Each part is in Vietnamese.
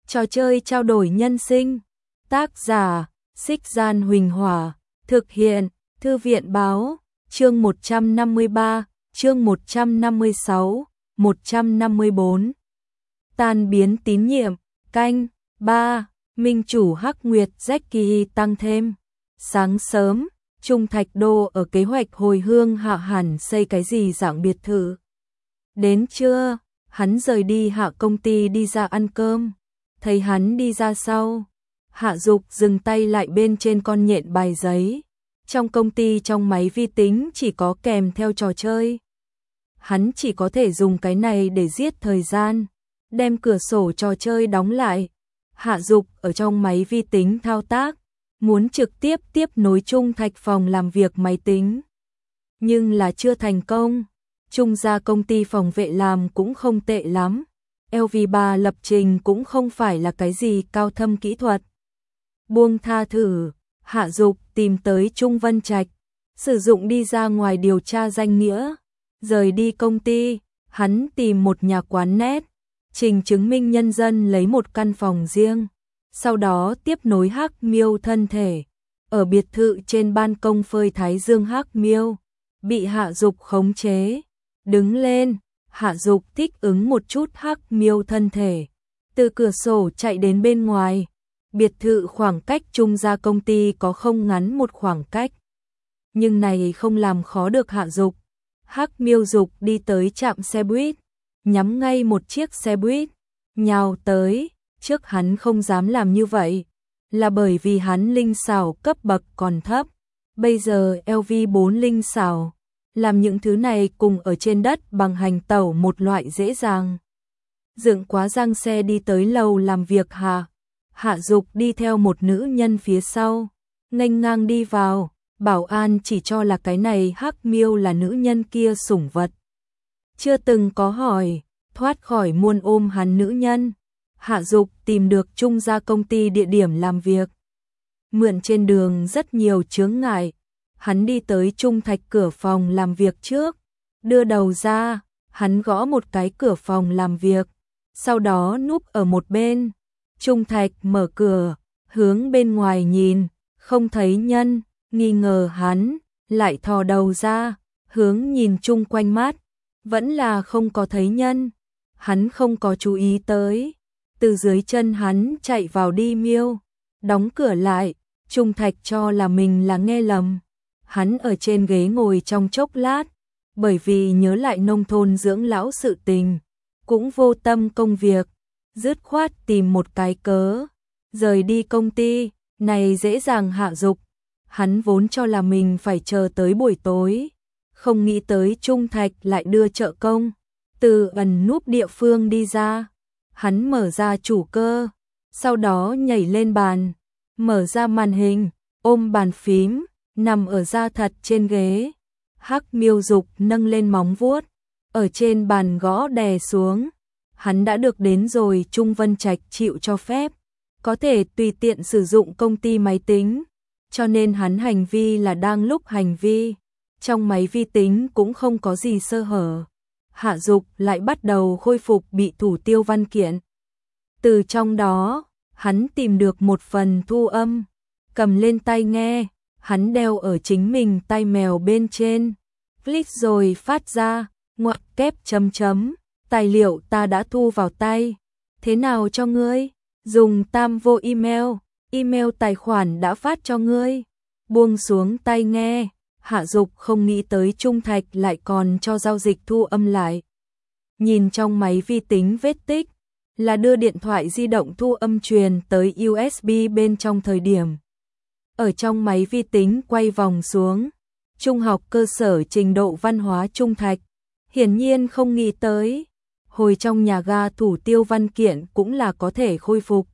Trò chơi trao đổi nhân sinh. Tác giả: Xích Gian Huỳnh Hỏa. Thực hiện: Thư viện báo. Chương 153, chương 156, 154. Tan biến tín nhiệm. Canh 3. Minh chủ Hắc Nguyệt Jackie tăng thêm. Sáng sớm, Trung Thạch Đô ở kế hoạch hồi hương Hạ Hàn xây cái gì dạng biệt thự. Đến trưa, hắn rời đi Hạ công ty đi ra ăn cơm. Thấy hắn đi ra sau, Hạ Dục dừng tay lại bên trên con nhện bài giấy. Trong công ty trong máy vi tính chỉ có kèm theo trò chơi. Hắn chỉ có thể dùng cái này để giết thời gian. Đem cửa sổ trò chơi đóng lại. Hạ Dục ở trong máy vi tính thao tác, muốn trực tiếp tiếp nối Trung Thạch phòng làm việc máy tính. Nhưng là chưa thành công. Trung gia công ty phòng vệ làm cũng không tệ lắm. LV3 lập trình cũng không phải là cái gì cao thâm kỹ thuật. Buông tha thử, Hạ Dục tìm tới Trung Vân Trạch, sử dụng đi ra ngoài điều tra danh nghĩa. Rời đi công ty, hắn tìm một nhà quán net, trình chứng minh nhân dân lấy một căn phòng riêng. Sau đó tiếp nối Hắc Miêu thân thể. Ở biệt thự trên ban công phơi thái dương Hắc Miêu bị Hạ Dục khống chế. Đứng lên, Hạ Dục thích ứng một chút Hắc Miêu thân thể. Từ cửa sổ chạy đến bên ngoài. Biệt thự khoảng cách Trung gia công ty có không ngắn một khoảng cách. Nhưng này không làm khó được Hạ Dục. Hắc Miêu Dục đi tới trạm xe buýt, nhắm ngay một chiếc xe buýt, nhào tới. Trước hắn không dám làm như vậy, là bởi vì hắn linh xảo cấp bậc còn thấp. Bây giờ LV4 linh xảo, làm những thứ này cùng ở trên đất bằng hành tẩu một loại dễ dàng. Dựng quá giang xe đi tới lầu làm việc Hạ Dục đi theo một nữ nhân phía sau, nghênh ngang đi vào. Bảo an chỉ cho là cái này Hắc Miêu là nữ nhân kia sủng vật. Chưa từng có hỏi, thoát khỏi muôn ôm hắn nữ nhân. Hạ Dục tìm được Trung gia công ty địa điểm làm việc. Mượn trên đường rất nhiều chướng ngại. Hắn đi tới Trung Thạch cửa phòng làm việc trước. Đưa đầu ra, hắn gõ một cái cửa phòng làm việc. Sau đó núp ở một bên. Trung Thạch mở cửa, hướng bên ngoài nhìn, không thấy nhân. Nghi ngờ hắn, lại thò đầu ra, hướng nhìn chung quanh mắt. Vẫn là không có thấy nhân. Hắn không có chú ý tới. Từ dưới chân hắn chạy vào đi Miêu, đóng cửa lại. Trung Thạch cho là mình là nghe lầm. Hắn ở trên ghế ngồi trong chốc lát, bởi vì nhớ lại nông thôn dưỡng lão sự tình, cũng vô tâm công việc, dứt khoát tìm một cái cớ, rời đi công ty. Này dễ dàng Hạ Dục. Hắn vốn cho là mình phải chờ tới buổi tối, không nghĩ tới Trung Thạch lại đưa trợ công từ ẩn núp địa phương đi ra. Hắn mở ra chủ cơ, sau đó nhảy lên bàn, mở ra màn hình, ôm bàn phím, nằm ở da thật trên ghế. Hắc Miêu Dục nâng lên móng vuốt, ở trên bàn gõ đè xuống. Hắn đã được đến rồi Trung Vân Trạch chịu cho phép, có thể tùy tiện sử dụng công ty máy tính, cho nên hắn hành vi là đang lúc hành vi. Trong máy vi tính cũng không có gì sơ hở. Hạ Dục lại bắt đầu khôi phục bị thủ tiêu văn kiện. Từ trong đó, hắn tìm được một phần thu âm, cầm lên tai nghe, hắn đeo ở chính mình tai mèo bên trên. Click rồi phát ra, ngoặc kép chấm chấm, tài liệu ta đã thu vào tay. Thế nào cho ngươi? Dùng tam vô email, email tài khoản đã phát cho ngươi. Buông xuống tai nghe. Hạ Dục không nghĩ tới Trung Thạch lại còn cho giao dịch thu âm lại. Nhìn trong máy vi tính vết tích, là đưa điện thoại di động thu âm truyền tới USB bên trong thời điểm. Ở trong máy vi tính quay vòng xuống, trung học cơ sở trình độ văn hóa Trung Thạch, hiển nhiên không nghĩ tới. Hồi trong nhà ga thủ tiêu văn kiện cũng là có thể khôi phục.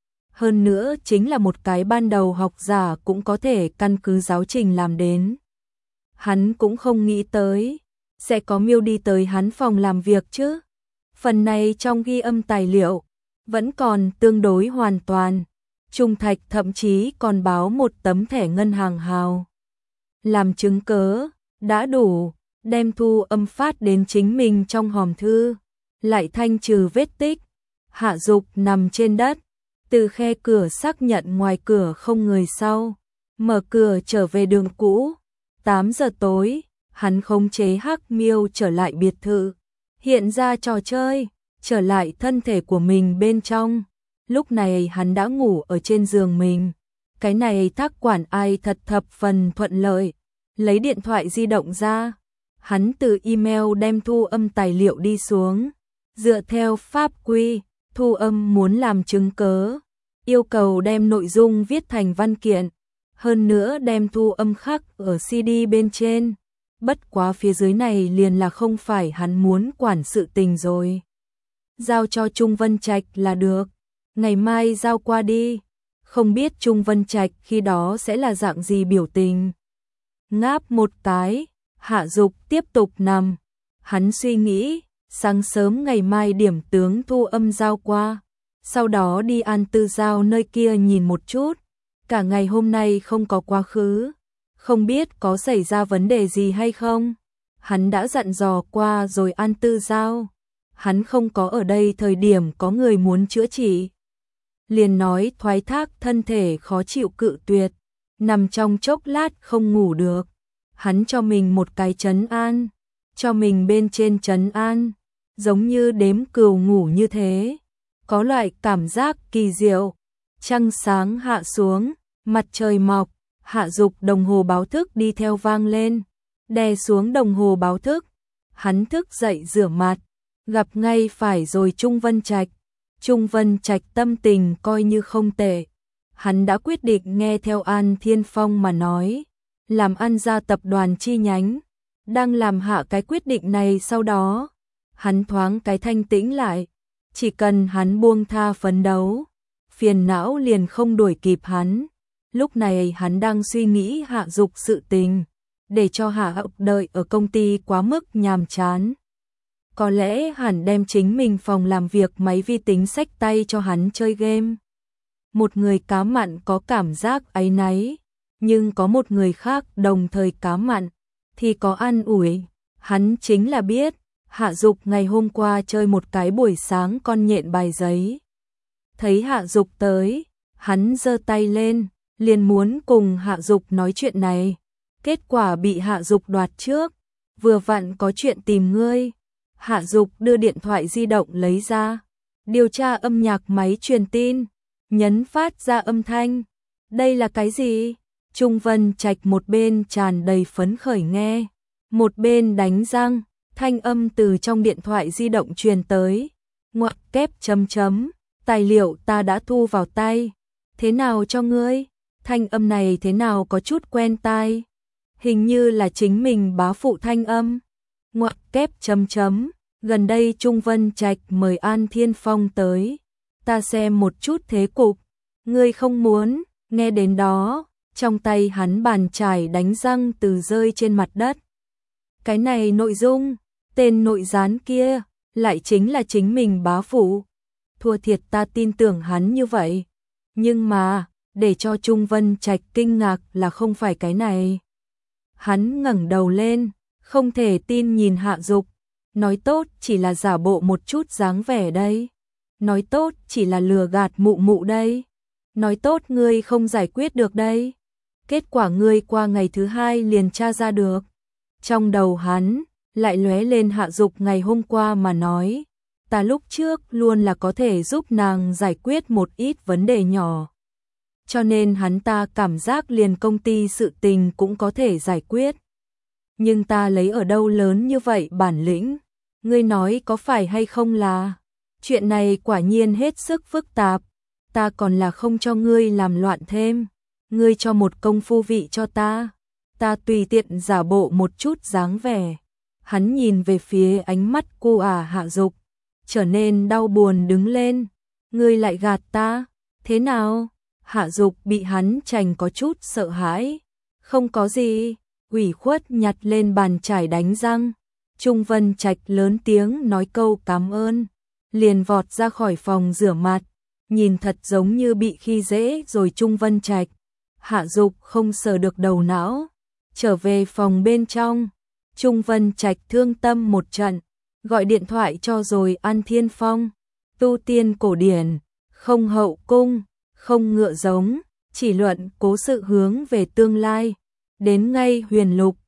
Hơn nữa chính là một cái ban đầu học giả cũng có thể căn cứ giáo trình làm đến. Hắn cũng không nghĩ tới sẽ có Miêu đi tới hắn phòng làm việc chứ. Phần này trong ghi âm tài liệu vẫn còn tương đối hoàn toàn. Trung Thạch thậm chí còn báo một tấm thẻ ngân hàng hào làm chứng cớ, đã đủ. Đem thu âm phát đến chính mình trong hòm thư, lại thanh trừ vết tích. Hạ Dục nằm trên đất, từ khe cửa xác nhận ngoài cửa không người sau, mở cửa trở về đường cũ. 8 giờ tối, hắn khống chế Hắc Miêu trở lại biệt thự, hiện ra trò chơi, trở lại thân thể của mình bên trong. Lúc này hắn đã ngủ ở trên giường mình. Cái này Thác quản ai thật thập phần thuận lợi. Lấy điện thoại di động ra, hắn từ email đem thu âm tài liệu đi xuống. Dựa theo pháp quy, thu âm muốn làm chứng cớ, yêu cầu đem nội dung viết thành văn kiện, hơn nữa đem thu âm khắc ở CD bên trên. Bất quá phía dưới này liền là không phải hắn muốn quản sự tình rồi. Giao cho Trung Vân Trạch là được, ngày mai giao qua đi. Không biết Trung Vân Trạch khi đó sẽ là dạng gì biểu tình. Ngáp một cái, Hạ Dục tiếp tục nằm. Hắn suy nghĩ, sáng sớm ngày mai điểm tướng thu âm giao qua, sau đó đi An Tư Giao nơi kia nhìn một chút. Cả ngày hôm nay không có quá khứ, không biết có xảy ra vấn đề gì hay không. Hắn đã dặn dò qua rồi An Tư Giao. Hắn không có ở đây thời điểm có người muốn chữa trị, liền nói thoái thác thân thể khó chịu cự tuyệt, nằm trong chốc lát không ngủ được. Hắn cho mình một cái trấn an, cho mình bên trên trấn an, giống như đếm cừu ngủ như thế, có loại cảm giác kỳ diệu. Trăng sáng hạ xuống, mặt trời mọc, Hạ Dục đồng hồ báo thức đi theo vang lên, đè xuống đồng hồ báo thức. Hắn thức dậy rửa mặt, gặp ngay phải rồi Trung Vân Trạch. Trung Vân Trạch tâm tình coi như không tệ. Hắn đã quyết định nghe theo An Thiên Phong mà nói, làm ăn ra tập đoàn chi nhánh. Đang làm hạ cái quyết định này sau đó, hắn thoáng cái thanh tĩnh lại. Chỉ cần hắn buông tha phấn đấu, phiền não liền không đuổi kịp hắn. Lúc này hắn đang suy nghĩ Hạ Dục sự tình, để cho Hạ Dục đợi ở công ty quá mức nhàm chán. Có lẽ hẳn đem chính mình phòng làm việc máy vi tính xách tay cho hắn chơi game. Một người cá mặn có cảm giác áy náy, nhưng có một người khác đồng thời cá mặn thì có an ủi. Hắn chính là biết Hạ Dục ngày hôm qua chơi một cái buổi sáng con nhện bài giấy. Thấy Hạ Dục tới, hắn giơ tay lên, liền muốn cùng Hạ Dục nói chuyện này. Kết quả bị Hạ Dục đoạt trước, vừa vặn có chuyện tìm ngươi. Hạ Dục đưa điện thoại di động lấy ra, điều tra âm nhạc máy truyền tin, nhấn phát ra âm thanh. Đây là cái gì? Trung Vân Trạch một bên tràn đầy phấn khởi nghe, một bên đánh răng, thanh âm từ trong điện thoại di động truyền tới. Ngoặc kép chấm chấm, tài liệu ta đã thu vào tay. Thế nào cho ngươi? Thanh âm này thế nào có chút quen tai. Hình như là chính mình bá phụ thanh âm. Ngoặc kép chấm chấm, gần đây Trung Vân Trạch mời An Thiên Phong tới. Ta xem một chút thế cục. Ngươi không muốn, nghe đến đó, trong tay hắn bàn chải đánh răng từ rơi trên mặt đất. Cái này nội dung, tên nội gián kia, lại chính là chính mình bá phụ. Thua thiệt ta tin tưởng hắn như vậy. Nhưng mà, để cho Trung Vân Trạch kinh ngạc là không phải cái này. Hắn ngẩng đầu lên, không thể tin nhìn Hạ Dục. Nói tốt chỉ là giả bộ một chút dáng vẻ đây. Nói tốt chỉ là lừa gạt mụ mụ đây. Nói tốt ngươi không giải quyết được đây. Kết quả ngươi qua ngày thứ hai liền tra ra được. Trong đầu hắn lại lóe lên Hạ Dục ngày hôm qua mà nói. Ta lúc trước luôn là có thể giúp nàng giải quyết một ít vấn đề nhỏ. Cho nên hắn ta cảm giác liền công ty sự tình cũng có thể giải quyết. Nhưng ta lấy ở đâu lớn như vậy bản lĩnh? Ngươi nói có phải hay không là? Chuyện này quả nhiên hết sức phức tạp. Ta còn là không cho ngươi làm loạn thêm. Ngươi cho một công phu vị cho ta. Ta tùy tiện giả bộ một chút dáng vẻ. Hắn nhìn về phía ánh mắt cô Hạ Dục, trở nên đau buồn đứng lên. Ngươi lại gạt ta? Thế nào? Hạ Dục bị hắn chành có chút sợ hãi. Không có gì. Ủy khuất nhặt lên bàn chải đánh răng. Trung Vân Trạch lớn tiếng nói câu cảm ơn, liền vọt ra khỏi phòng rửa mặt, nhìn thật giống như bị khi dễ rồi Trung Vân Trạch. Hạ Dục không sờ được đầu não, trở về phòng bên trong. Trung Vân Trạch thương tâm một trận, gọi điện thoại cho rồi An Thiên Phong. tu tiên cổ điển, không hậu cung, không ngựa giống, chỉ luận cố sự hướng về tương lai. Đến ngay huyền lục,